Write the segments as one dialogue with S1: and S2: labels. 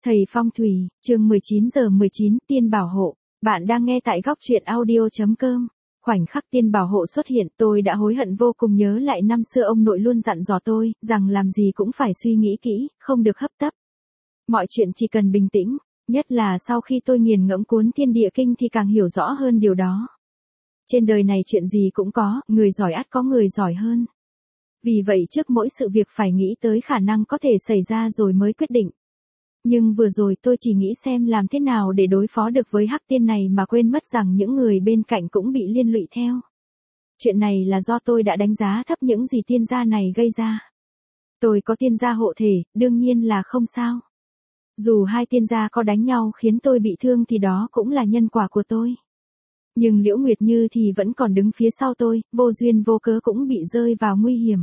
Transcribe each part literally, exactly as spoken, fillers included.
S1: Thầy Phong Thủy, chương mười chín giờ mười chín, tiên bảo hộ. Bạn đang nghe tại góc truyện audio chấm com. Khoảnh khắc tiên bảo hộ xuất hiện, tôi đã hối hận vô cùng, nhớ lại năm xưa ông nội luôn dặn dò tôi, rằng làm gì cũng phải suy nghĩ kỹ, không được hấp tấp. Mọi chuyện chỉ cần bình tĩnh, nhất là sau khi tôi nghiền ngẫm cuốn Thiên Địa Kinh thì càng hiểu rõ hơn điều đó. Trên đời này chuyện gì cũng có, người giỏi ắt có người giỏi hơn. Vì vậy trước mỗi sự việc phải nghĩ tới khả năng có thể xảy ra rồi mới quyết định. Nhưng vừa rồi tôi chỉ nghĩ xem làm thế nào để đối phó được với hắc tiên này mà quên mất rằng những người bên cạnh cũng bị liên lụy theo. Chuyện này là do tôi đã đánh giá thấp những gì tiên gia này gây ra. Tôi có tiên gia hộ thể, đương nhiên là không sao. Dù hai tiên gia có đánh nhau khiến tôi bị thương thì đó cũng là nhân quả của tôi. Nhưng Liễu Nguyệt Như thì vẫn còn đứng phía sau tôi, vô duyên vô cớ cũng bị rơi vào nguy hiểm.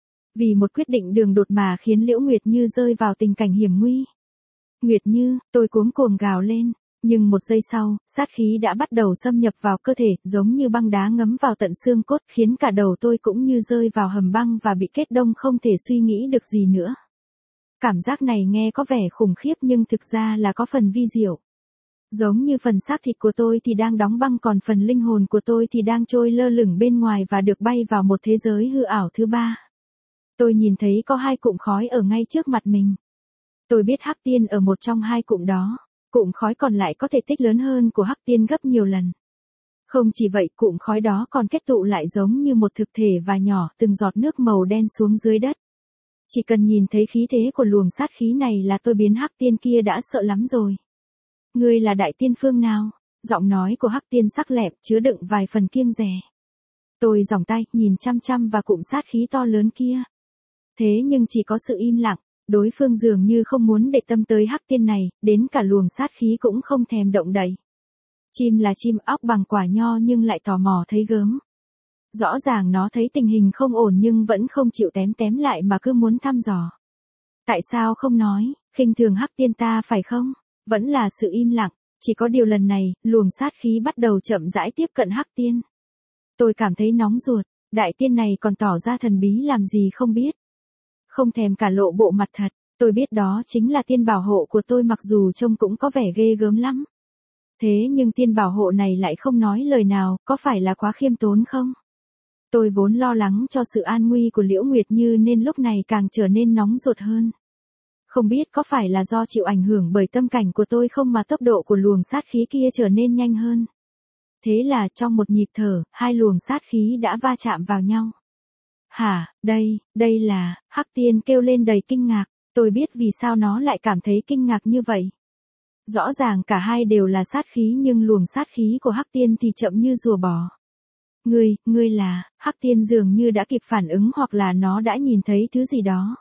S1: Vì một quyết định đường đột mà khiến Liễu Nguyệt Như rơi vào tình cảnh hiểm nguy. Nguyệt Như, tôi cuống cuồng gào lên, nhưng một giây sau, sát khí đã bắt đầu xâm nhập vào cơ thể, giống như băng đá ngấm vào tận xương cốt, khiến cả đầu tôi cũng như rơi vào hầm băng và bị kết đông, không thể suy nghĩ được gì nữa. Cảm giác này nghe có vẻ khủng khiếp nhưng thực ra là có phần vi diệu. Giống như phần xác thịt của tôi thì đang đóng băng, còn phần linh hồn của tôi thì đang trôi lơ lửng bên ngoài và được bay vào một thế giới hư ảo thứ ba. Tôi nhìn thấy có hai cụm khói ở ngay trước mặt mình. Tôi biết hắc tiên ở một trong hai cụm đó, cụm khói còn lại có thể tích lớn hơn của hắc tiên gấp nhiều lần. Không chỉ vậy, cụm khói đó còn kết tụ lại giống như một thực thể và nhỏ, từng giọt nước màu đen xuống dưới đất. Chỉ cần nhìn thấy khí thế của luồng sát khí này là tôi biến hắc tiên kia đã sợ lắm rồi. Ngươi là đại tiên phương nào? Giọng nói của hắc tiên sắc lẹm, chứa đựng vài phần kiêng dè. Tôi giòng tay, nhìn chăm chăm vào cụm sát khí to lớn kia. Thế nhưng chỉ có sự im lặng. Đối phương dường như không muốn để tâm tới hắc tiên này, đến cả luồng sát khí cũng không thèm động đậy. Chim là chim óc bằng quả nho nhưng lại tò mò thấy gớm. Rõ ràng nó thấy tình hình không ổn nhưng vẫn không chịu tém tém lại mà cứ muốn thăm dò. Tại sao không nói, khinh thường hắc tiên ta phải không? Vẫn là sự im lặng, chỉ có điều lần này, luồng sát khí bắt đầu chậm rãi tiếp cận hắc tiên. Tôi cảm thấy nóng ruột, đại tiên này còn tỏ ra thần bí làm gì không biết. Không thèm cả lộ bộ mặt thật, tôi biết đó chính là tiên bảo hộ của tôi, mặc dù trông cũng có vẻ ghê gớm lắm. Thế nhưng tiên bảo hộ này lại không nói lời nào, có phải là quá khiêm tốn không? Tôi vốn lo lắng cho sự an nguy của Liễu Nguyệt Như nên lúc này càng trở nên nóng ruột hơn. Không biết có phải là do chịu ảnh hưởng bởi tâm cảnh của tôi không mà tốc độ của luồng sát khí kia trở nên nhanh hơn. Thế là trong một nhịp thở, hai luồng sát khí đã va chạm vào nhau. Hả, đây, đây là, hắc tiên kêu lên đầy kinh ngạc, tôi biết vì sao nó lại cảm thấy kinh ngạc như vậy. Rõ ràng cả hai đều là sát khí nhưng luồng sát khí của hắc tiên thì chậm như rùa bò. Ngươi, ngươi là, hắc tiên dường như đã kịp phản ứng hoặc là nó đã nhìn thấy thứ gì đó.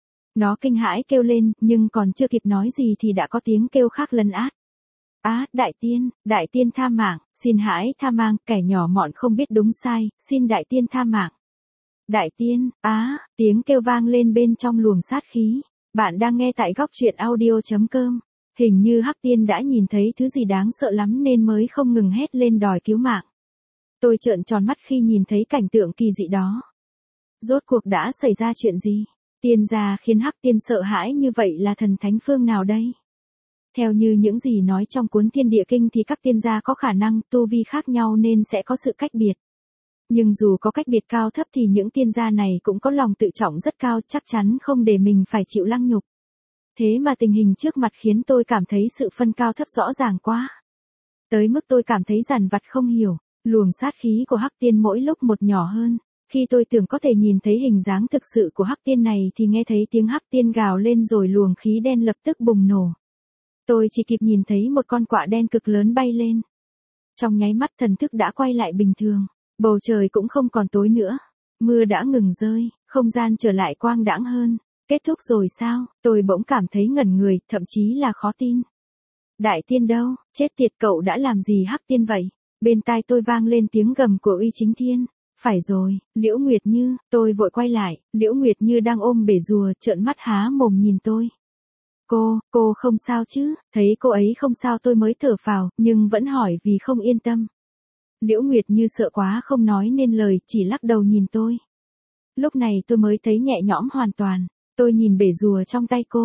S1: Nó kinh hãi kêu lên, nhưng còn chưa kịp nói gì thì đã có tiếng kêu khác lấn át. Á, đại tiên, đại tiên tha mạng, xin hãy tha mạng, kẻ nhỏ mọn không biết đúng sai, xin đại tiên tha mạng. Đại tiên, á, tiếng kêu vang lên bên trong luồng sát khí. Bạn đang nghe tại góc truyện audio chấm com. Hình như hắc tiên đã nhìn thấy thứ gì đáng sợ lắm nên mới không ngừng hét lên đòi cứu mạng. Tôi trợn tròn mắt khi nhìn thấy cảnh tượng kỳ dị đó. Rốt cuộc đã xảy ra chuyện gì? Tiên gia khiến hắc tiên sợ hãi như vậy là thần thánh phương nào đây? Theo như những gì nói trong cuốn Thiên Địa Kinh thì các tiên gia có khả năng tu vi khác nhau nên sẽ có sự cách biệt. Nhưng dù có cách biệt cao thấp thì những tiên gia này cũng có lòng tự trọng rất cao, chắc chắn không để mình phải chịu lăng nhục. Thế mà tình hình trước mặt khiến tôi cảm thấy sự phân cao thấp rõ ràng quá. Tới mức tôi cảm thấy dằn vặt không hiểu, luồng sát khí của hắc tiên mỗi lúc một nhỏ hơn. Khi tôi tưởng có thể nhìn thấy hình dáng thực sự của hắc tiên này thì nghe thấy tiếng hắc tiên gào lên rồi luồng khí đen lập tức bùng nổ. Tôi chỉ kịp nhìn thấy một con quạ đen cực lớn bay lên. Trong nháy mắt thần thức đã quay lại bình thường. Bầu trời cũng không còn tối nữa, mưa đã ngừng rơi, không gian trở lại quang đãng hơn. Kết thúc rồi sao? Tôi bỗng cảm thấy ngẩn người, thậm chí là khó tin. Đại tiên đâu? Chết tiệt, cậu đã làm gì hắc tiên vậy? Bên tai tôi vang lên tiếng gầm của Uy Chính Thiên. Phải rồi, Liễu Nguyệt Như, tôi vội quay lại, Liễu Nguyệt Như đang ôm bể rùa, trợn mắt há mồm nhìn tôi. Cô, cô không sao chứ? Thấy cô ấy không sao tôi mới thở phào, nhưng vẫn hỏi vì không yên tâm. Liễu Nguyệt Như sợ quá không nói nên lời, chỉ lắc đầu nhìn tôi. Lúc này tôi mới thấy nhẹ nhõm hoàn toàn, tôi nhìn bể rùa trong tay cô,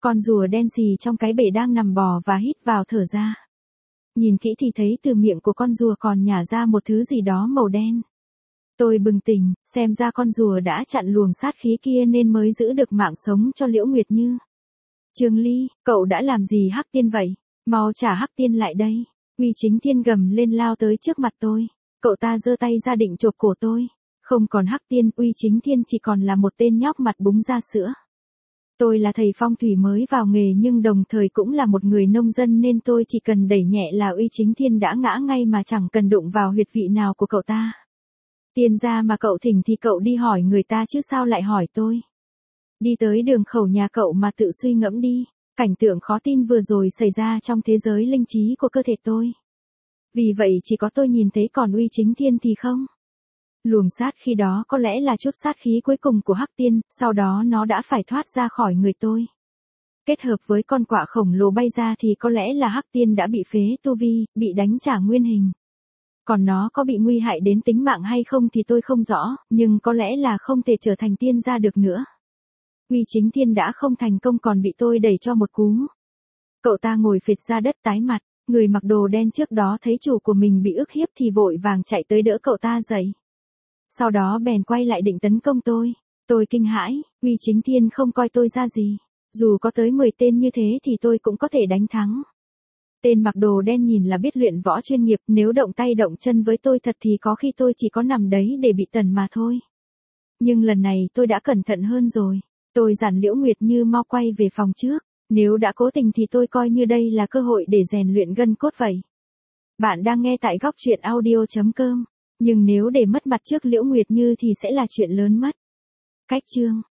S1: Con rùa đen xì trong cái bể đang nằm bò và hít vào thở ra. Nhìn kỹ thì thấy từ miệng của con rùa còn nhả ra một thứ gì đó màu đen. Tôi bừng tỉnh, xem ra con rùa đã chặn luồng sát khí kia nên mới giữ được mạng sống cho Liễu Nguyệt Như. Trương Ly, cậu đã làm gì Hắc Tiên vậy? Mau trả Hắc Tiên lại đây. Uy Chính Thiên gầm lên lao tới trước mặt tôi. Cậu ta giơ tay ra định chộp cổ tôi. Không còn Hắc Tiên, Uy Chính Thiên chỉ còn là một tên nhóc mặt búng ra sữa. Tôi là thầy phong thủy mới vào nghề nhưng đồng thời cũng là một người nông dân nên tôi chỉ cần đẩy nhẹ là Uy Chính Thiên đã ngã ngay mà chẳng cần đụng vào huyệt vị nào của cậu ta. Tiên gia mà cậu thỉnh thì cậu đi hỏi người ta chứ sao lại hỏi tôi. Đi tới đường khẩu nhà cậu mà tự suy ngẫm đi, cảnh tượng khó tin vừa rồi xảy ra trong thế giới linh trí của cơ thể tôi. Vì vậy chỉ có tôi nhìn thấy còn Uy Chính Thiên thì không. Luồng sát khi đó có lẽ là chút sát khí cuối cùng của Hắc Tiên, sau đó nó đã phải thoát ra khỏi người tôi. Kết hợp với con quạ khổng lồ bay ra thì có lẽ là Hắc Tiên đã bị phế tu vi, bị đánh trả nguyên hình. Còn nó có bị nguy hại đến tính mạng hay không thì tôi không rõ, nhưng có lẽ là không thể trở thành tiên gia được nữa. Uy Chính Thiên đã không thành công còn bị tôi đẩy cho một cú. Cậu ta ngồi phịch ra đất tái mặt, người mặc đồ đen trước đó thấy chủ của mình bị ức hiếp thì vội vàng chạy tới đỡ cậu ta dậy. Sau đó bèn quay lại định tấn công tôi. Tôi kinh hãi, Uy Chính Thiên không coi tôi ra gì. Dù có tới mười tên như thế thì tôi cũng có thể đánh thắng. Tên mặc đồ đen nhìn là biết luyện võ chuyên nghiệp, nếu động tay động chân với tôi thật thì có khi tôi chỉ có nằm đấy để bị tần mà thôi. Nhưng lần này tôi đã cẩn thận hơn rồi. Tôi dặn Liễu Nguyệt Như mau quay về phòng trước. Nếu đã cố tình thì tôi coi như đây là cơ hội để rèn luyện gân cốt vậy. Bạn đang nghe tại góc truyện audio chấm com. Nhưng nếu để mất mặt trước Liễu Nguyệt Như thì sẽ là chuyện lớn mất. Cách chương